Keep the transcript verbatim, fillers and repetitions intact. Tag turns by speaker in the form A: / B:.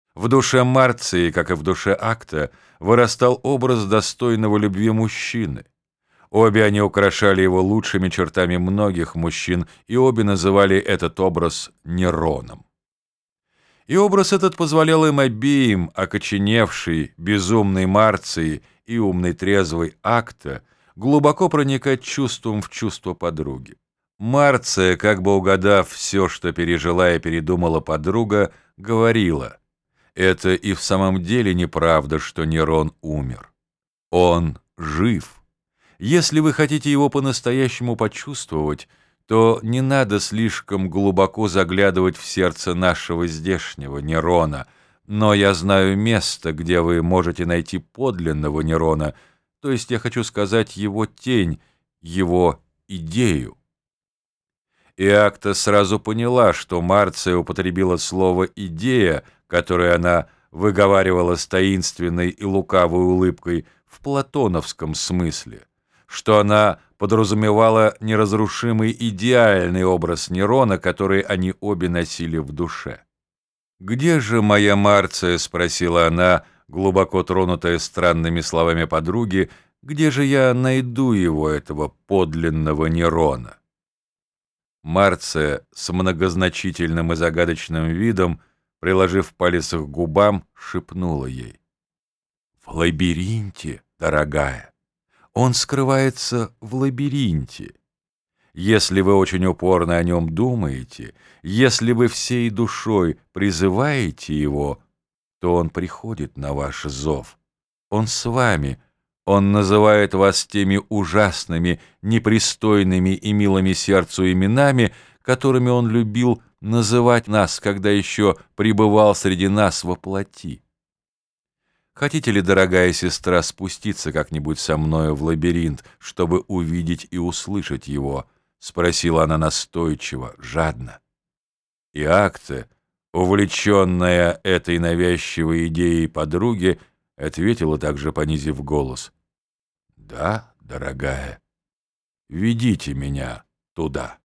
A: В душе Марции, как и в душе Акта, вырастал образ достойного любви мужчины. Обе они украшали его лучшими чертами многих мужчин, и обе называли этот образ Нероном. И образ этот позволял им обеим, окоченевшей, безумной Марции и умной трезвой Акта, глубоко проникать чувством в чувство подруги. Марция, как бы угадав все, что пережила и передумала подруга, говорила: «Это и в самом деле неправда, что Нерон умер. Он жив. Если вы хотите его по-настоящему почувствовать, то не надо слишком глубоко заглядывать в сердце нашего здешнего Нерона, но я знаю место, где вы можете найти подлинного Нерона, то есть я хочу сказать его тень, его идею». И Акта сразу поняла, что Марция употребила слово «идея», которое она выговаривала с таинственной и лукавой улыбкой, в платоновском смысле, что она подразумевала неразрушимый идеальный образ Нерона, который они обе носили в душе. «Где же моя Марция?» — спросила она, глубоко тронутая странными словами подруги. «Где же я найду его, этого подлинного Нерона?» Марция с многозначительным и загадочным видом, приложив палец к губам, шепнула ей: «В лабиринте, дорогая. Он скрывается в лабиринте. Если вы очень упорно о нем думаете, если вы всей душой призываете его, то он приходит на ваш зов. Он с вами, он называет вас теми ужасными, непристойными и милыми сердцу именами, которыми он любил называть нас, когда еще пребывал среди нас во плоти. Хотите ли, дорогая сестра, спуститься как-нибудь со мною в лабиринт, чтобы увидеть и услышать его?» — спросила она настойчиво, жадно. И Акта, увлеченная этой навязчивой идеей подруги, ответила также, понизив голос: «Да, дорогая, ведите меня туда».